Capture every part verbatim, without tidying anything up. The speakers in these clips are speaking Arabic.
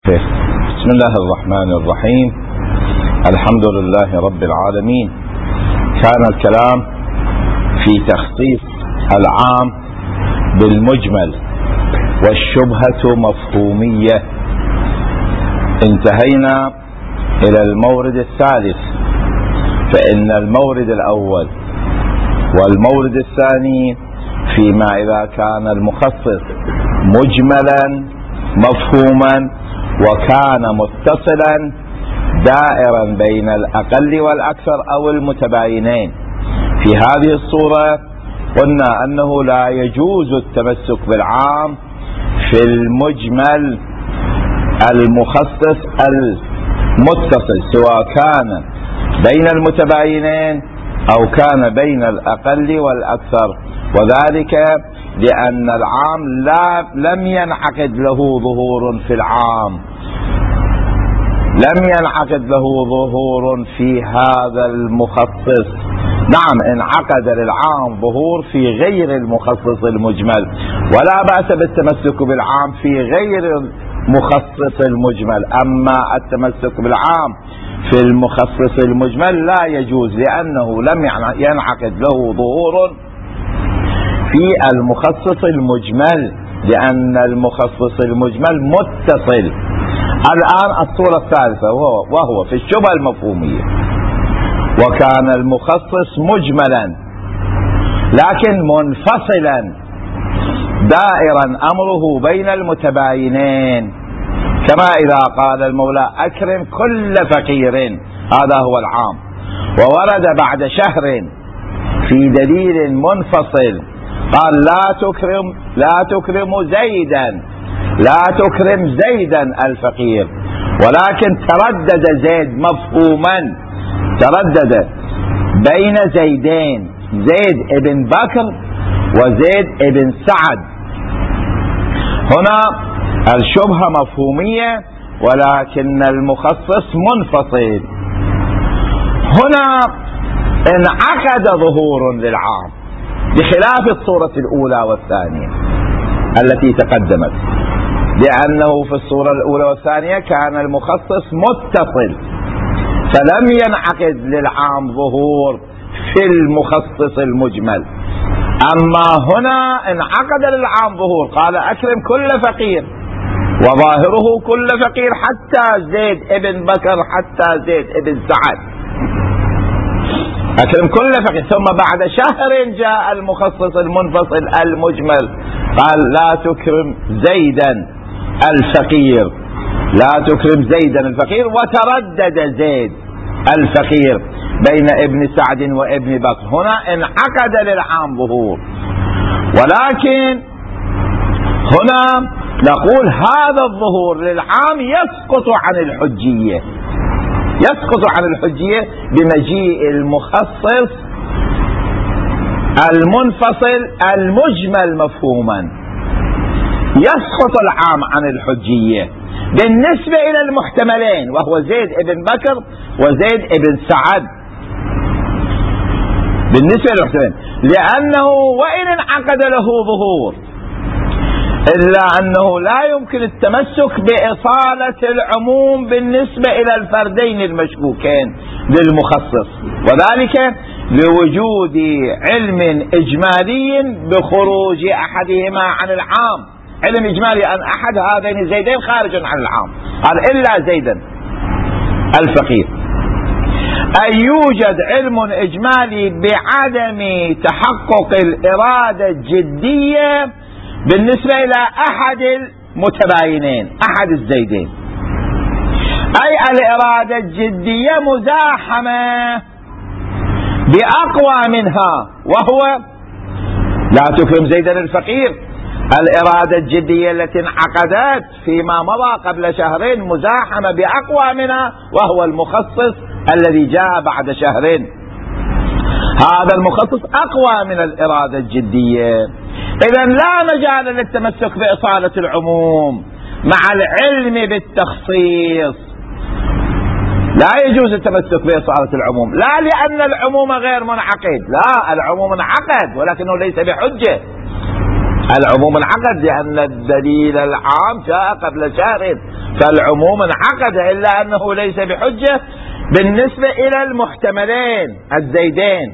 بسم الله الرحمن الرحيم. الحمد لله رب العالمين. كان الكلام في تخصيص العام بالمجمل والشبهة مفهومية. انتهينا إلى المورد الثالث، فإن المورد الأول والمورد الثاني فيما إذا كان المخصص مجملا مفهوما وكان متصلا دائرا بين الأقل والأكثر أو المتباينين. في هذه الصورة قلنا أنه لا يجوز التمسك بالعام في المجمل المخصص المتصل، سواء كان بين المتباينين أو كان بين الأقل والأكثر، وذلك لأن العام لا لم ينعقد له ظهور في العام، لم ينعقد له ظهور في هذا المخصص. نعم، انعقد للعام ظهور في غير المخصص المجمل، ولا بأس بالتمسك بالعام في غير المخصص المجمل. أما التمسك بالعام في المخصص المجمل لا يجوز، لأنه لم ينعقد له ظهور في المخصص المجمل، لأن المخصص المجمل متصل. الآن الصورة الثالثة وهو, وهو في الشبهة المفهومية. وكان المخصص مجملا لكن منفصلا دائرا أمره بين المتباينين، كما إذا قال المولى أكرم كل فقير، هذا هو العام، وورد بعد شهر في دليل منفصل قال لا تكرم لا تكرم زيدا لا تكرم زيدا الفقير، ولكن تردد زيد مفهوما، تردد بين زيدين، زيد ابن بكر وزيد ابن سعد. هنا الشبهة مفهومية ولكن المخصص منفصل. هنا انعقد ظهور للعام بخلاف الصورة الأولى والثانية التي تقدمت، لأنه في الصورة الأولى والثانية كان المخصص متصل فلم ينعقد للعام ظهور في المخصص المجمل. أما هنا انعقد للعام ظهور، قال أكرم كل فقير، وظاهره كل فقير حتى زيد ابن بكر حتى زيد ابن سعد، أكرم كل فقير. ثم بعد شهر جاء المخصص المنفصل المجمل قال لا تكرم زيدا الفقير، لا تكرم زيدا الفقير، وتردد زيد الفقير بين ابن سعد وابن بكر. هنا انعقد للعام ظهور، ولكن هنا نقول هذا الظهور للعام يسقط عن الحجية، يسقط عن الحجية بمجيء المخصص المنفصل المجمل مفهوما. يسقط العام عن الحجية بالنسبة إلى المحتملين، وهو زيد ابن بكر وزيد ابن سعد، بالنسبة للمحتملين، لأنه وإن انعقد له ظهور إلا أنه لا يمكن التمسك بإصالة العموم بالنسبة إلى الفردين المشكوكين للمخصص، وذلك لوجود علم إجمالي بخروج أحدهما عن العام، علم إجمالي أن أحد هذين الزيدين خارج عن العام، قال إلا زيدا الفقير. أن يوجد علم إجمالي بعدم تحقق الإرادة الجدية بالنسبة إلى أحد المتباينين، أحد الزيدين، أي الإرادة الجدية مزاحمة بأقوى منها، وهو لا تكرم زيدا الفقير. الإرادة الجدية التي انعقدت فيما مضى قبل شهرين مزاحمة بأقوى منها، وهو المخصص الذي جاء بعد شهرين. هذا المخصص أقوى من الإرادة الجدية، إذن لا مجال للتمسك بإصالة العموم مع العلم بالتخصيص. لا يجوز التمسك بإصالة العموم، لا لأن العموم غير منعقد، لا، العموم انعقد ولكنه ليس بحجة. العموم انعقد لأن الدليل العام جاء قبل شهر، فالعموم انعقد، إلا أنه ليس بحجة بالنسبة إلى المحتملين الزيدين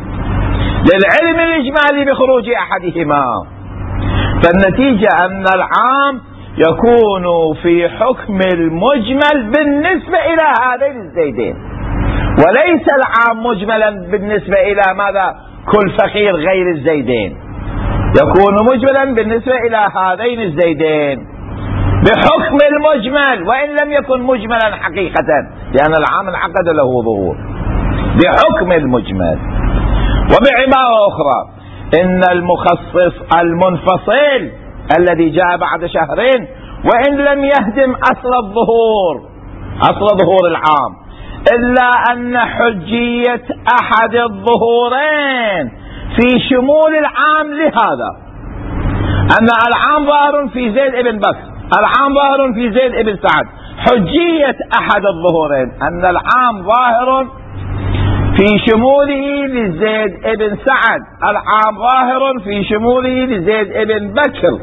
للعلم الإجمالي بخروج أحدهما. فالنتيجة أن العام يكون في حكم المجمل بالنسبة إلى هذين الزيدين، وليس العام مجملا بالنسبة إلى ماذا؟ كل فقير غير الزيدين، يكون مجملا بالنسبة إلى هذين الزيدين بحكم المجمل، وإن لم يكن مجملا حقيقة، لأن العام انعقد له ظهور بحكم المجمل. وبعبارة أخرى، إن المخصص المنفصل الذي جاء بعد شهرين وإن لم يهدم أصل الظهور أصل ظهور العام، إلا أن حجية أحد الظهورين في شمول العام لهذا، أن العام ظاهر في زيد ابن بكر، العام ظاهر في زيد ابن سعد. حجية أحد الظهورين أن العام ظاهر في شموله لزيد ابن سعد، العام ظاهر في شموله لزيد ابن بكر.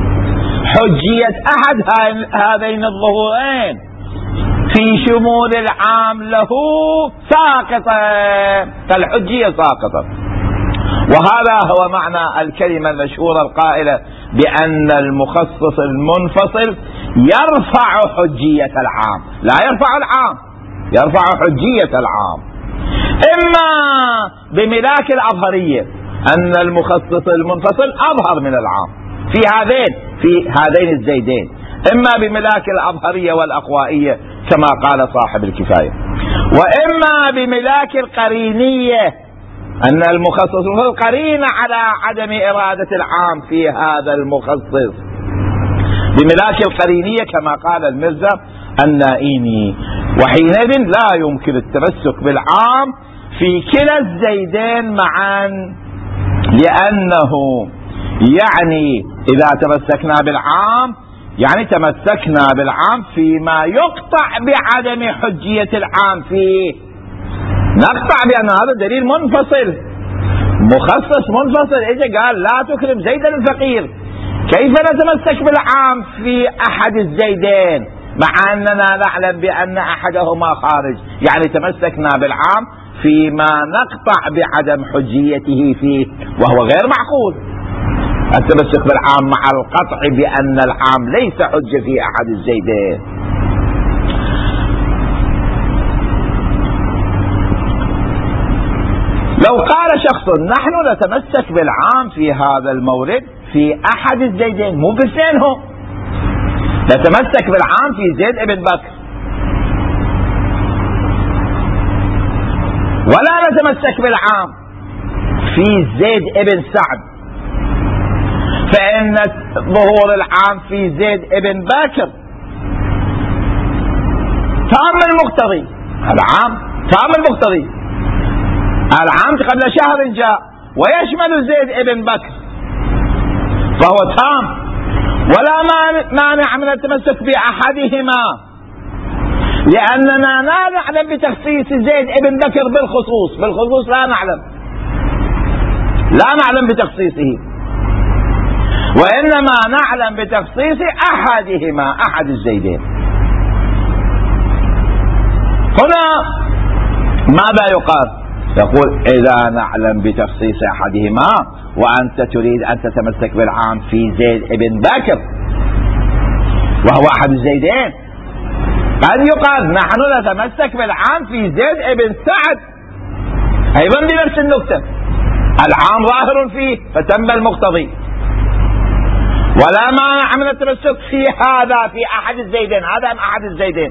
حجية أحد هذين الظهورين في شمول العام له ساقطة، فالحجية ساقطة. وهذا هو معنى الكلمة المشهورة القائلة بأن المخصص المنفصل يرفع حجية العام، لا يرفع العام، يرفع حجية العام. إما بملاك الأظهرية، أن المخصص المنفصل أظهر من العام في هذين في هذين الزيدين، إما بملاك الأظهرية والأقوائية كما قال صاحب الكفاية، وإما بملاك القرينية، أن المخصص قرين على عدم إرادة العام في هذا المخصص، بملاك القرينية كما قال المرزا النائيني. وحينئذ لا يمكن التمسك بالعام في كلا الزيدين معا، لأنه يعني إذا تمسكنا بالعام يعني تمسكنا بالعام فيما يقطع بعدم حجية العام فيه، نقطع بأن هذا دليل منفصل، مخصص منفصل. إذا قال لا تكرم زيدا الفقير، كيف نتمسك بالعام في أحد الزيدين مع أننا نعلم بأن أحدهما خارج؟ يعني تمسكنا بالعام فيما نقطع بعدم حجيته فيه، وهو غير معقول التمسك بالعام مع القطع بأن العام ليس حجة في أحد الزيدين. لو قال شخص نحن نتمسك بالعام في هذا المورد في أحد الزيدين، مو باثنين، هو نتمسك بالعام في زيد ابن بكر، ولا نتمسك بالعام في زيد ابن سعد، فإن ظهور العام في زيد ابن بكر تام المقتضي، العام تام المقتضي، العام قبل شهر جاء ويشمل زيد ابن بكر فهو تام، ولا مانع من التمسك بأحدهما، لأننا لا نعلم بتخصيص زيد ابن بكر بالخصوص، بالخصوص لا نعلم لا نعلم بتخصيصه، وإنما نعلم بتخصيص أحدهما، أحد الزيدين. هنا ماذا يقال؟ يقول إذا نعلم بتخصيص أحدهما وأنت تريد أن تتمسك بالعام في زيد ابن بكر وهو أحد الزيدين، قد يقال نحن نتمسك بالعام في زيد ابن سعد أيضا بنفس النكتة، العام ظاهر فيه فتم المقتضي، ولا مانع من التمسك في هذا في أحد الزيدين، هذا من أحد الزيدين.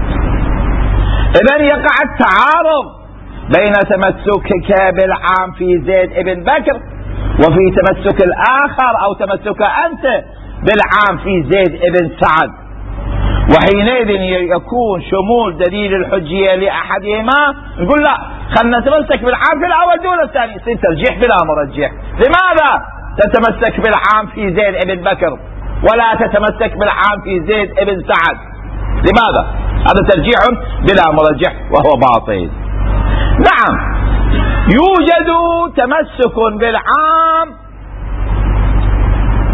إذن يقع التعارض بين تمسكك بالعام في زيد ابن بكر وفي تمسك الآخر أو تمسك أنت بالعام في زيد ابن سعد، وحينئذ يكون شمول دليل الحجية لأحدهما، نقول لا خلنا نتمسك بالعام في الأول دون الثاني، يصير ترجيح بلا مرجح. لماذا تتمسك بالعام في زيد ابن بكر ولا تتمسك بالعام في زيد ابن سعد؟ لماذا؟ هذا ترجيح بلا مرجح وهو باطل. نعم يوجد تمسك بالعام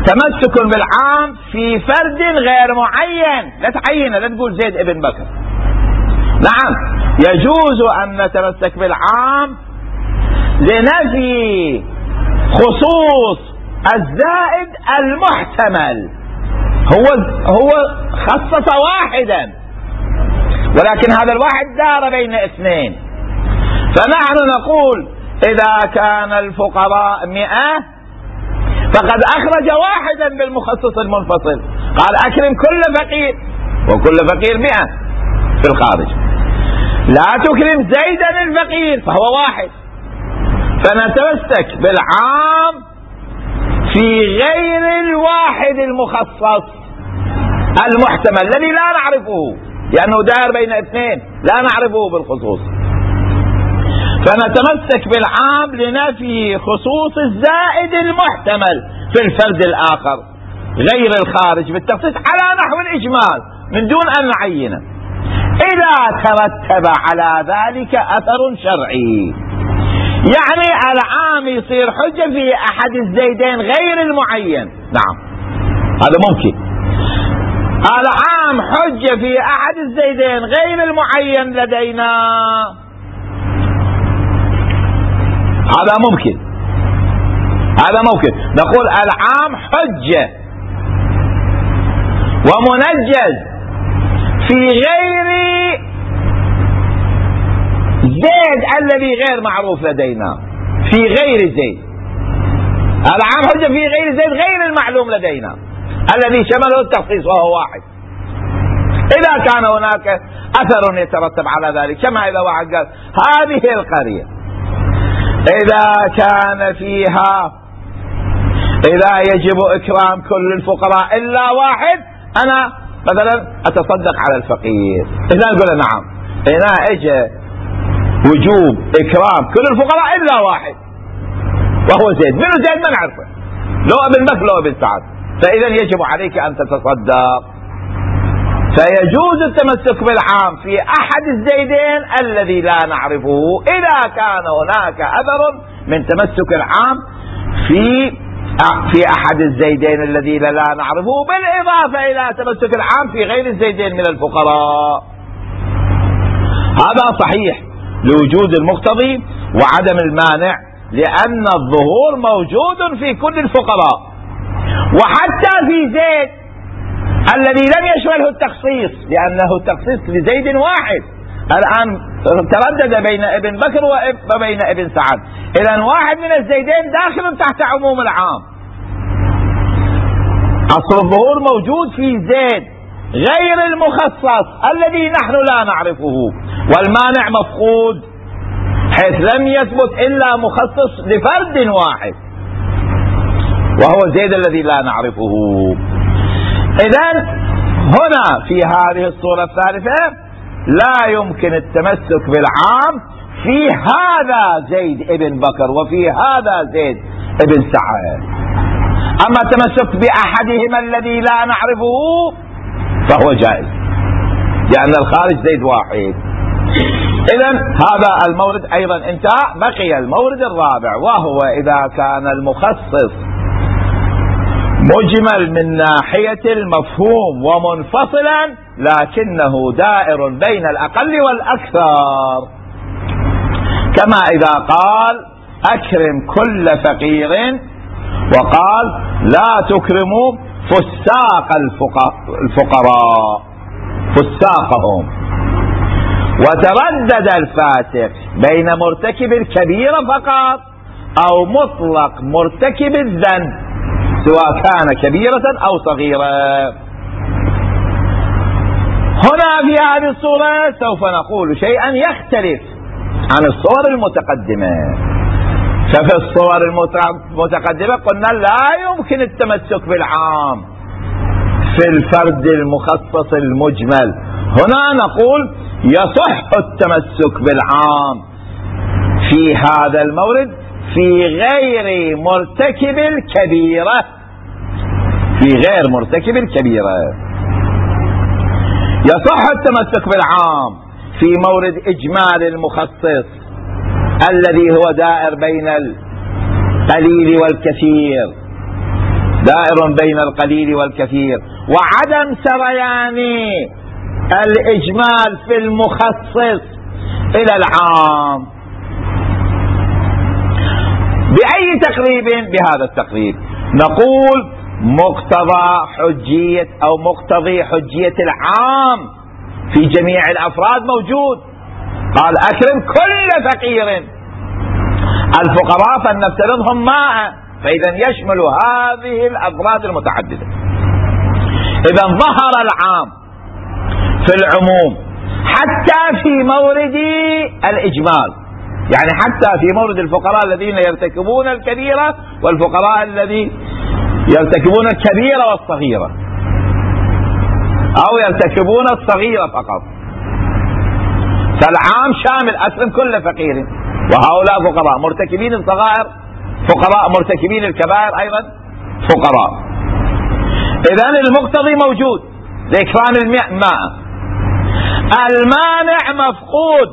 تمسك بالعام في فرد غير معين، لا تعينه، لا تقول زيد ابن بكر. نعم يجوز أن نتمسك بالعام لنفي خصوص الزائد المحتمل. هو هو خصص واحدا، ولكن هذا الواحد دار بين اثنين، فنحن نقول إذا كان الفقراء مئة فقد أخرج واحدا بالمخصص المنفصل، قال أكرم كل فقير، وكل فقير مئة في الخارج، لا تكرم زيدا الفقير فهو واحد. فنتمسك بالعام في غير الواحد المخصص المحتمل الذي لا نعرفه، لأنه دار بين اثنين لا نعرفه بالخصوص. فنتمسك بالعام لنفي خصوص الزائد المحتمل في الفرد الآخر غير الخارج بالتخصيص على نحو الإجمال من دون أن نعينه، إذا ترتب على ذلك أثر شرعي. يعني العام يصير حجة في أحد الزيدين غير المعين، نعم هذا ممكن. العام حجة في أحد الزيدين غير المعين لدينا، هذا ممكن، هذا ممكن. نقول العام حجة ومنجز في غير زيد الذي غير معروف لدينا، في غير زيد. العام حجة في غير زيد غير المعلوم لدينا الذي شمله التخصيص وهو واحد. إذا كان هناك أثر يترتب على ذلك، كما إذا واحد قال هذه القرية إذا كان فيها إذا يجب إكرام كل الفقراء إلا واحد، أنا مثلا أتصدق على الفقير. إذا نقول نعم هنا إجا وجوب إكرام كل الفقراء إلا واحد وهو زيد. منه زيد ما نعرفه، لو ابن بكر لو ابن سعد، فإذا يجب عليك أن تتصدق. فيجوز التمسك بالعام في أحد الزيدين الذي لا نعرفه إذا كان هناك أثر من تمسك العام في في أحد الزيدين الذي لا نعرفه، بالإضافة إلى تمسك العام في غير الزيدين من الفقراء. هذا صحيح لوجود المقتضي وعدم المانع، لأن الظهور موجود في كل الفقراء، وحتى في زيد الذي لم يشمله التخصيص، لأنه التخصيص لزيد واحد. الآن تردد بين ابن بكر وبين ابن سعد، إذن واحد من الزيدين داخل تحت عموم العام. أصل الظهور موجود في زيد غير المخصص الذي نحن لا نعرفه، والمانع مفقود حيث لم يثبت إلا مخصص لفرد واحد وهو زيد الذي لا نعرفه. إذن هنا في هذه الصورة الثالثة لا يمكن التمسك بالعام في هذا زيد ابن بكر وفي هذا زيد ابن سعد. أما التمسك بأحدهما الذي لا نعرفه فهو جائز، لأن الخارج زيد واحد. إذن هذا المورد أيضا انتهى. بقي المورد الرابع، وهو إذا كان المخصص مجمل من ناحية المفهوم ومنفصلا لكنه دائر بين الأقل والأكثر، كما إذا قال أكرم كل فقير وقال لا تكرموا فساق الفقراء فساقهم، وتردد الفاسق بين مرتكب الكبيرة فقط أو مطلق مرتكب الذنب سواء كان كبيرة أو صغيرة. هنا في هذه الصورة سوف نقول شيئا يختلف عن الصور المتقدمة. ففي الصور المتقدمة قلنا لا يمكن التمسك بالعام في الفرد المخصص المجمل. هنا نقول يصح التمسك بالعام في هذا المورد في غير مرتكب الكبيرة، في غير مرتكب الكبيرة. يصح التمسك بالعام في مورد إجمال المخصص الذي هو دائر بين القليل والكثير، دائر بين القليل والكثير، وعدم سريان الإجمال في المخصص إلى العام. بأي تقريب؟ بهذا التقريب نقول مقتضى حجية أو مقتضي حجية العام في جميع الأفراد موجود. قال أكرم كل فقير، الفقراء فلنفترضهم ماء، فإذا يشمل هذه الأفراد المتعددة. إذا ظهر العام في العموم حتى في مورد الإجمال، يعني حتى في مورد الفقراء الذين يرتكبون الكبيرة والفقراء الذين يرتكبون الكبيرة والصغيرة، أو يرتكبون الصغيرة فقط. فالعام شامل أكرم كل فقير، وهؤلاء فقراء مرتكبين الصغائر فقراء، مرتكبين الكبائر أيضا فقراء. إذن المقتضي موجود لإكرام الماء. المانع مفقود.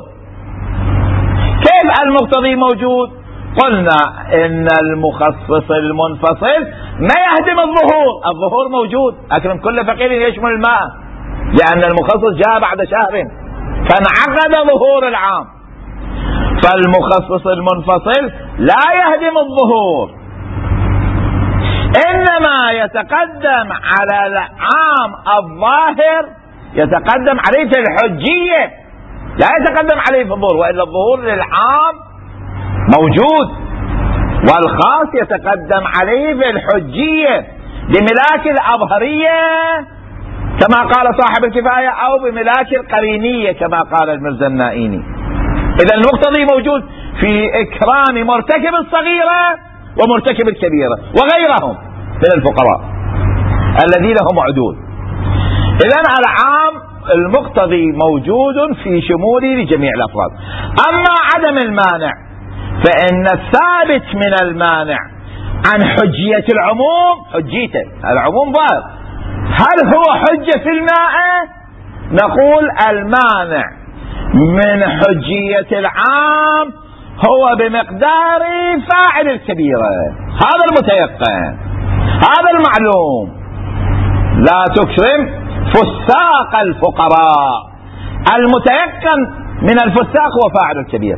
كيف المقتضي موجود؟ قلنا إن المخصص المنفصل ما يهدم الظهور. الظهور موجود، أكرم كل فقير يشمل الماء، لأن المخصص جاء بعد شهر فانعقد ظهور العام. فالمخصص المنفصل لا يهدم الظهور، إنما يتقدم على العام الظاهر، يتقدم عليه في الحجية، لا يتقدم عليه في الظهور، وإلا الظهور للعام موجود، والخاص يتقدم عليه في الحجية بملاك الأظهرية كما قال صاحب الكفاية، أو بملاك القرينية كما قال المرزا النائيني. إذا المقتضي موجود في إكرام مرتكب الصغيرة ومرتكب الكبيرة وغيرهم من الفقراء الذين هم عدول. إذا العام المقتضي موجود في شموله لجميع الأفراد. أما عدم المانع فإن الثابت من المانع عن حجية العموم، حجيته العموم ظاهر، هل هو حجة في الماء؟ نقول المانع من حجية العام هو بمقدار فاعل الكبيرة، هذا المتيقن، هذا المعلوم. لا تكرم فساق الفقراء، المتيقن من الفساق هو فاعل الكبير.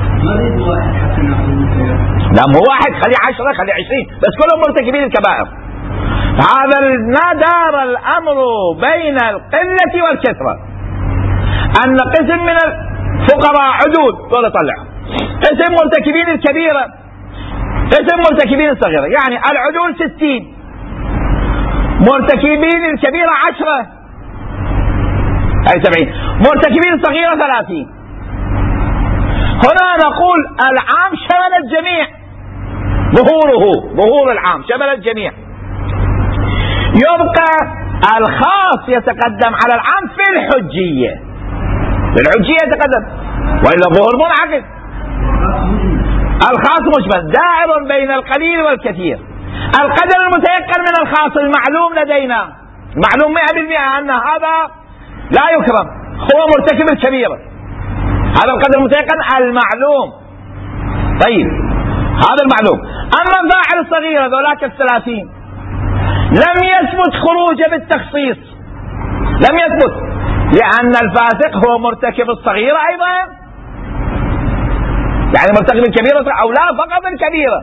لا مو واحد، خلي عشرة خلي عشرين، بس كلهم مرتكبين الكبائر. هذا دار الأمر بين القلة والكثرة، أن قسم من الفقراء عدود ولا طلع، قسم مرتكبين الكبيرة، قسم مرتكبين الصغيرة. يعني العدول ستين، مرتكبين الكبيرة عشرة، أي سبعين، مرتكبين الصغيرة ثلاثين. هنا نقول العام شمل الجميع، ظهوره ظهور العام شمل الجميع، يبقى الخاص يتقدم على العام في الحجية، في الحجية يتقدم، وإلا الظهور منعقد. الخاص مشمل دائر بين القليل والكثير. القدر المتيقن من الخاص المعلوم لدينا، معلوم مئة بالمئة أن هذا لا يكرم، هو مرتكب الكبيرة، هذا القدر المتيقن المعلوم. طيب هذا المعلوم. أما الفاعل الصغير ذولاك الثلاثين لم يثبت خروجه بالتخصيص، لم يثبت، لأن الفاسق هو مرتكب الصغيرة أيضا، يعني مرتكب الكبيرة أو لا فقط الكبيرة.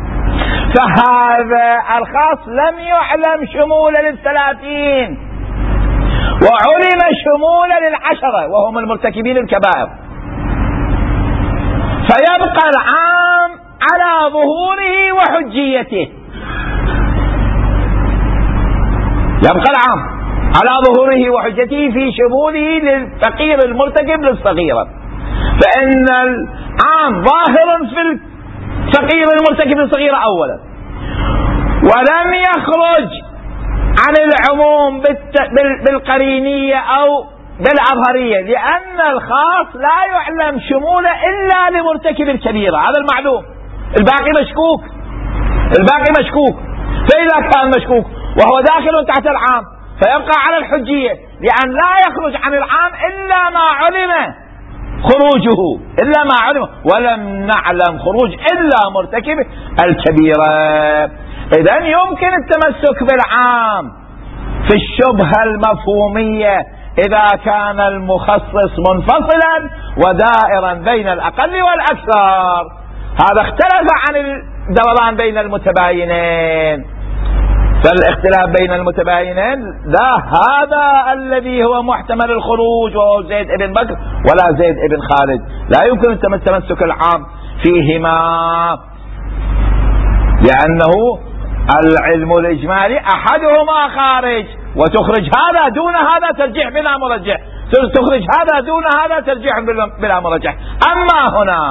فهذا الخاص لم يعلم شمول للثلاثين، وعلم شمول للعشرة وهم المرتكبين الكبائر، فيبقى العام على ظهوره وحجيته، يبقى العام على ظهوره وحجته في شموله للفقير المرتكب للصغيرة. فإن العام ظاهر في الفقير المرتكب للصغيرة أولا، ولم يخرج عن العموم بالقرينية أو بالأظهرية، لأن الخاص لا يعلم شموله إلا لمرتكب الكبيرة، هذا المعلوم، الباقي مشكوك، الباقي مشكوك. فإذا كان مشكوك وهو داخل تحت العام فيبقى على الحجية، لأن لا يخرج عن العام إلا ما علم خروجه، إلا ما علم، ولم نعلم خروج إلا مرتكب الكبيرة. إذن يمكن التمسك بالعام في الشبهة المفهومية إذا كان المخصص منفصلا ودائرا بين الأقل والأكثر. هذا اختلف عن الدوران بين المتباينين. فالاختلاف بين المتباينين لا هذا الذي هو محتمل الخروج وهو زيد ابن بكر ولا زيد ابن خالد، لا يمكن التمسك العام فيهما، لأنه العلم الإجمالي أحدهما خارج، وتخرج هذا دون هذا ترجيح بلا مرجح، تخرج هذا دون هذا ترجيح بلا مرجح. أما هنا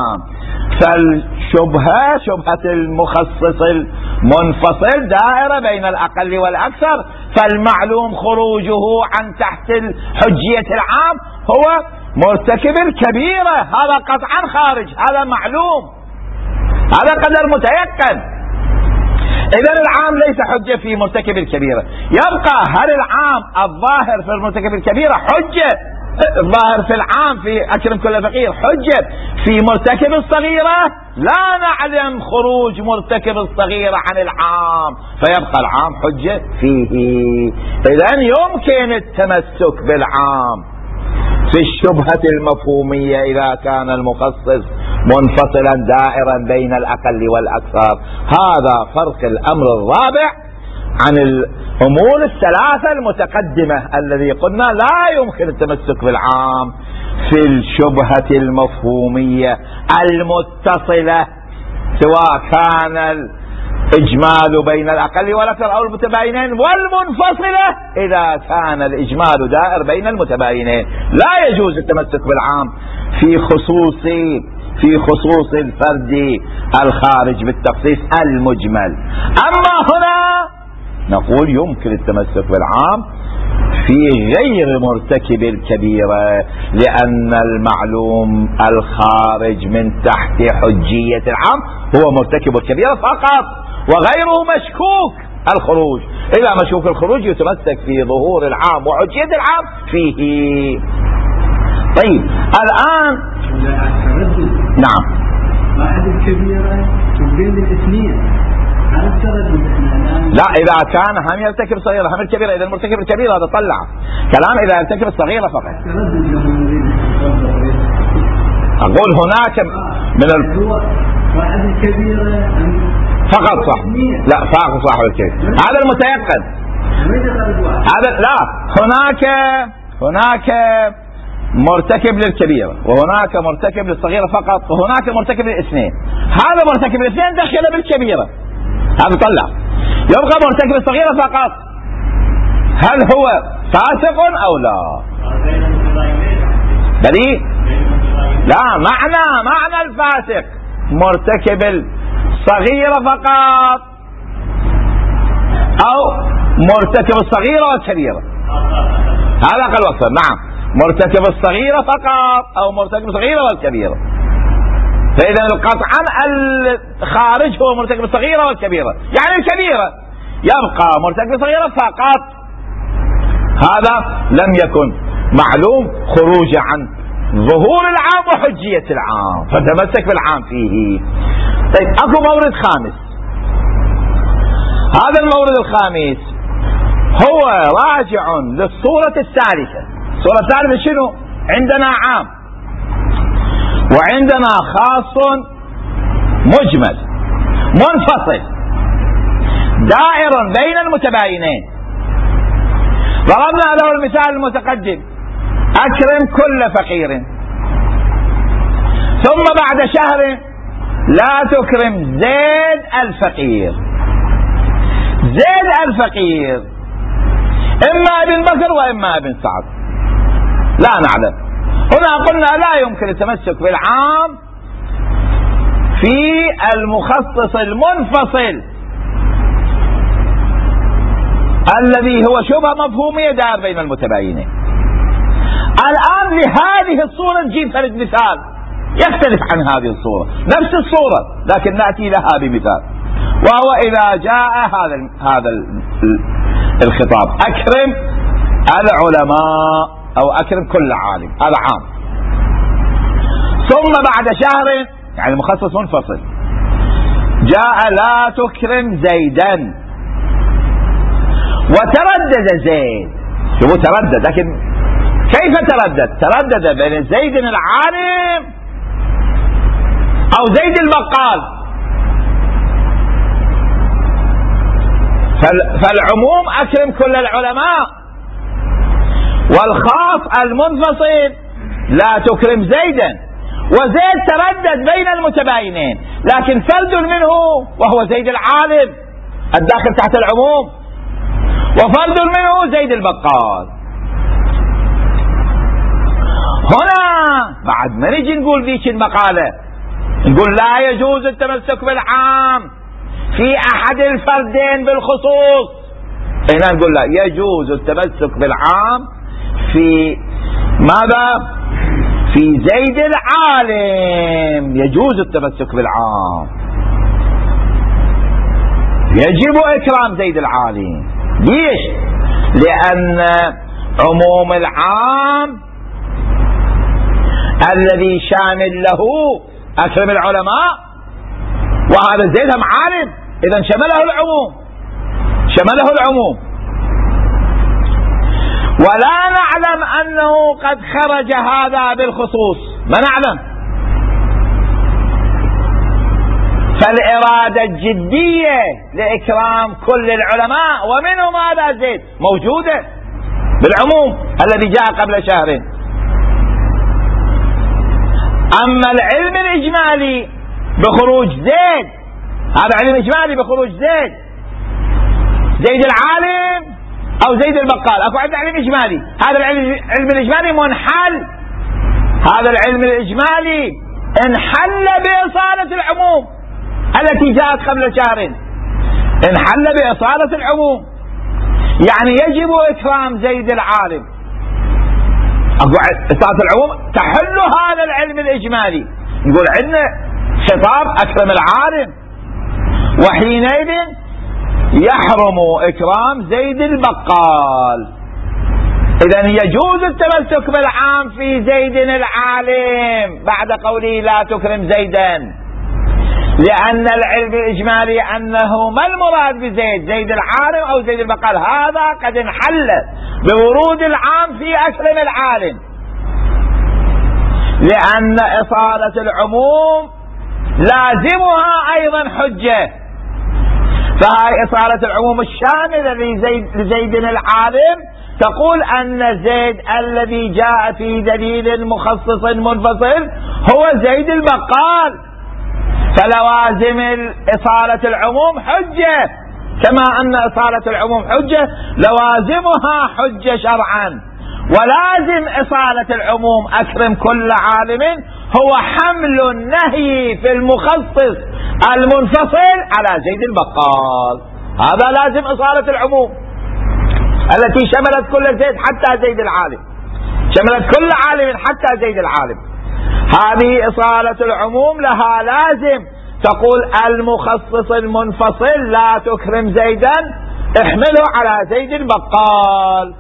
فالشبهة شبهة المخصص المنفصل دائرة بين الأقل والأكثر، فالمعلوم خروجه عن تحت الحجية العام هو مرتكب الكبيرة، هذا قطعا خارج، هذا معلوم، هذا قدر متيقن. إذن العام ليس حجة في مرتكب الكبيرة. يبقى هل العام الظاهر في المرتكب الكبيرة حجة؟ الظاهر في العام في أكرم كل فقير حجة، في مرتكب الصغيرة لا نعلم خروج مرتكب الصغيرة عن العام، فيبقى العام حجة فيه. إذن يمكن التمسك بالعام في الشبهة المفهومية إذا كان المخصص منفصلا دائرا بين الأقل والأكثر. هذا فرق الأمر الرابع عن الأمور الثلاثة المتقدمة الذي قلنا لا يمكن التمسك بالعام في الشبهة المفهومية المتصلة، سواء كان الإجمال بين الأقل والأكثر أو المتباينين، والمنفصلة إذا كان الإجمال دائر بين المتباينين. لا يجوز التمسك بالعام في خصوص في خصوص الفرد الخارج بالتخصيص المجمل. أما هنا نقول يمكن التمسك بالعام في غير مرتكب الكبيرة، لأن المعلوم الخارج من تحت حجية العام هو مرتكب الكبيرة فقط، وغيره مشكوك الخروج. إذا مشكوك الخروج يتمسك في ظهور العام وحجية العام فيه. طيب الآن نعم بعد الكبيرة وبين الاثنين لا، إذا كان هم يرتكب صغيرة هم الكبيرة، إذا المرتكب الكبيرة هذا طلع كلام إذا يرتكب الصغيرة فقط. أقول هناك من ال... بعد الكبيرة فقط صح، لا فقط صح الكبير، هذا المتيقن. هذا لا، هناك هناك مرتكب للكبيرة وهناك مرتكب للصغيرة فقط وهناك مرتكب للاثنين. هذا مرتكب للاثنين دخل بالكبيرة، هذا طلع. يبقى مرتكب الصغيرة فقط، هل هو فاسق أو لا؟ بريء؟ لا، معنى معنى الفاسق مرتكب الصغيرة فقط أو مرتكب الصغيرة والكبيرة، هذا أقل وصفا. نعم، مرتكب الصغيرة فقط أو مرتكب الصغيرة والكبيرة. فإذا قطعا الخارج هو مرتكب الصغيرة والكبيرة، يعني الكبيرة يبقى مرتكب الصغيرة فقط، هذا لم يكن معلوم خروج عن ظهور العام وحجية العام، فتمسك بالعام فيه. طيب أكو مورد خامس، هذا المورد الخامس هو راجع للصورة الثالثة. الصورة الثالثة شنو؟ عندنا عام وعندنا خاص مجمل منفصل دائر بين المتباينين. ضربنا له المثال المتقدم: أكرم كل فقير، ثم بعد شهر لا تكرم زيد الفقير. زيد الفقير إما ابن بكر وإما ابن سعد، لا نعلم. هنا قلنا لا يمكن التمسك بالعام في المخصص المنفصل الذي هو شبه مفهومية دار بين المتباينين. الآن لهذه الصورة نجيب فرد مثال يختلف عن هذه الصورة، نفس الصورة لكن نأتي لها بمثال، وهو إذا جاء هذا هذا الخطاب: أكرم العلماء أو أكرم كل عالم، هذا عام. ثم بعد شهر، يعني مخصص منفصل، جاء لا تكرم زيدا، وتردد زيد. شوفوا تردد، لكن كيف تردد؟ تردد بين زيد العالم أو زيد البقال. فالعموم أكرم كل العلماء، والخاص المنفصل لا تكرم زيدا. وزيد تردد بين المتباينين، لكن فرد منه وهو زيد العالم الداخل تحت العموم، وفرد منه زيد البقال. هنا بعد ما نجي نقول ذيك المقالة، نقول لا يجوز التمسك بالعام في أحد الفردين بالخصوص. هنا نقول لا يجوز التمسك بالعام في ماذا؟ في زيد العالم. يجوز التمسك بالعام، يجب إكرام زيد العالم. ليش؟ لأن عموم العام الذي شامل له أكرم العلماء، وهذا زيد هم عالم، إذا شمله العموم، شمله العموم. ولا نعلم أنه قد خرج هذا بالخصوص، ما نعلم. فالإرادة الجدية لإكرام كل العلماء ومنهم هذا زيد موجودة بالعموم الذي جاء قبل شهر. أما العلم الإجمالي بخروج زيد، هذا علم إجمالي بخروج زيد، زيد العالم أو زيد البقال، أكو عندنا علم إجمالي. هذا العلم الإجمالي منحل، هذا العلم الإجمالي انحل بإصالة العموم التي جاءت قبل شهر، انحل بإصالة العموم. يعني يجب إكرام زيد العالم، أكو إصالة العموم تحل هذا العلم الإجمالي. نقول عندنا خطاب أكرم العالم، وحينئذ يحرم إكرام زيد البقال. إذن يجوز التمسك بالعام في زيد العالم بعد قوله لا تكرم زيدا، لأن العلم الإجمالي أنه ما المراد بزيد، زيد العالم أو زيد البقال، هذا قد انحل بورود العام في أكرم العالم، لأن إصالة العموم لازمها أيضا حجة. فهي إصالة العموم الشاملة لزيد, لزيد العالم تقول أن زيد الذي جاء في دليل مخصص منفصل هو زيد البقال، فلوازم إصالة العموم حجة، كما أن إصالة العموم حجة لوازمها حجة شرعا. ولازم إصالة العموم أكرم كل عالم هو حمل النهي في المخصص المنفصل على زيد البقال، هذا لازم إصالة العموم التي شملت كل زيد حتى زيد العالم، شملت كل عالم حتى زيد العالم. هذه إصالة العموم لها لازم، تقول المخصص المنفصل لا تكرم زيدا احمله على زيد البقال.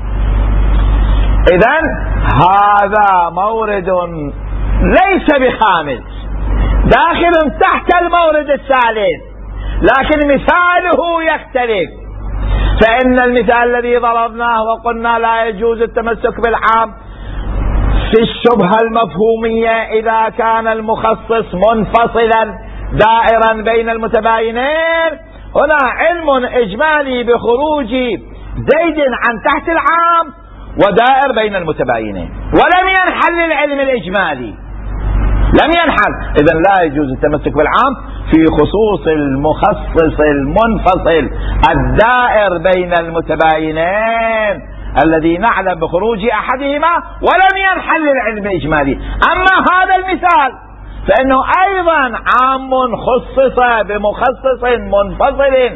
إذن هذا مورد ليس بخامس، داخل تحت المورد الثالث، لكن مثاله يختلف. فإن المثال الذي ضربناه وقلنا لا يجوز التمسك بالعام في الشبهة المفهومية إذا كان المخصص منفصلا دائرا بين المتباينين، هنا علم إجمالي بخروج زيد عن تحت العام ودائر بين المتباينين، ولم ينحل العلم الإجمالي، لم ينحل. إذن لا يجوز التمسك بالعام في خصوص المخصص المنفصل الدائر بين المتباينين الذي نعلم بخروج أحدهما ولم ينحل العلم الإجمالي. أما هذا المثال فإنه أيضا عام خصص بمخصص منفصل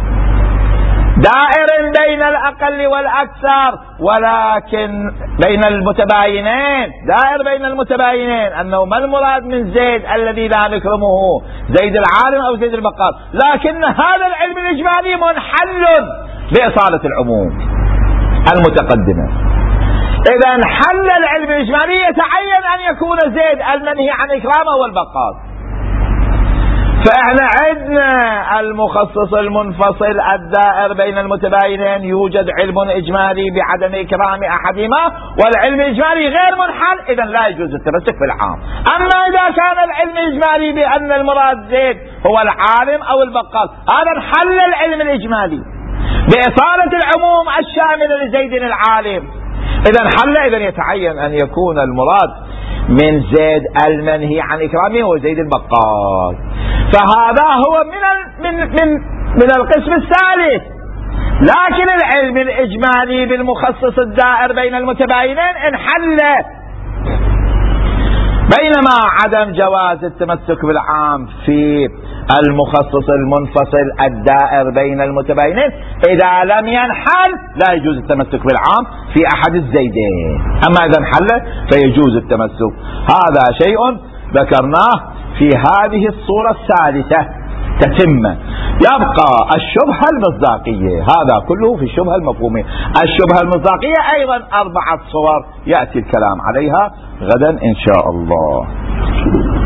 دائر بين الأقل والأكثر، ولكن بين المتباينين، دائر بين المتباينين، أنه ما المراد من زيد الذي لا نكرمه، زيد العالم أو زيد البقال، لكن هذا العلم الإجمالي منحل بإصالة العموم المتقدمة. إذا انحل العلم الإجمالي يتعين أن يكون زيد المنهي عن إكرامه والبقال. فاحنا عندنا المخصص المنفصل الدائر بين المتباينين، يوجد علم اجمالي بعدم اكرام احدهما والعلم الاجمالي غير منحل، اذا لا يجوز التمسك بالعام. اما اذا كان العلم الاجمالي بان المراد زيد هو العالم او البقال، هذا انحل العلم الاجمالي باصالة العموم الشامل لزيد العالم، اذا انحل، اذا يتعين ان يكون المراد من زيد المنهي عن اكرامه هو زيد البقال. فهذا هو من من من من القسم الثالث. لكن العلم الاجمالي بالمخصص الدائر بين المتباينين انحل، بينما عدم جواز التمسك بالعام في المخصص المنفصل الدائر بين المتباينين إذا لم ينحل لا يجوز التمسك بالعام في أحد الزيدين، أما إذا انحل فيجوز التمسك. هذا شيء ذكرناه في هذه الصورة الثالثة تتمة. يبقى الشبهة المصداقية، هذا كله في الشبهة المفهومية. الشبهة المصداقية أيضا أربعة صور يأتي الكلام عليها غدا إن شاء الله.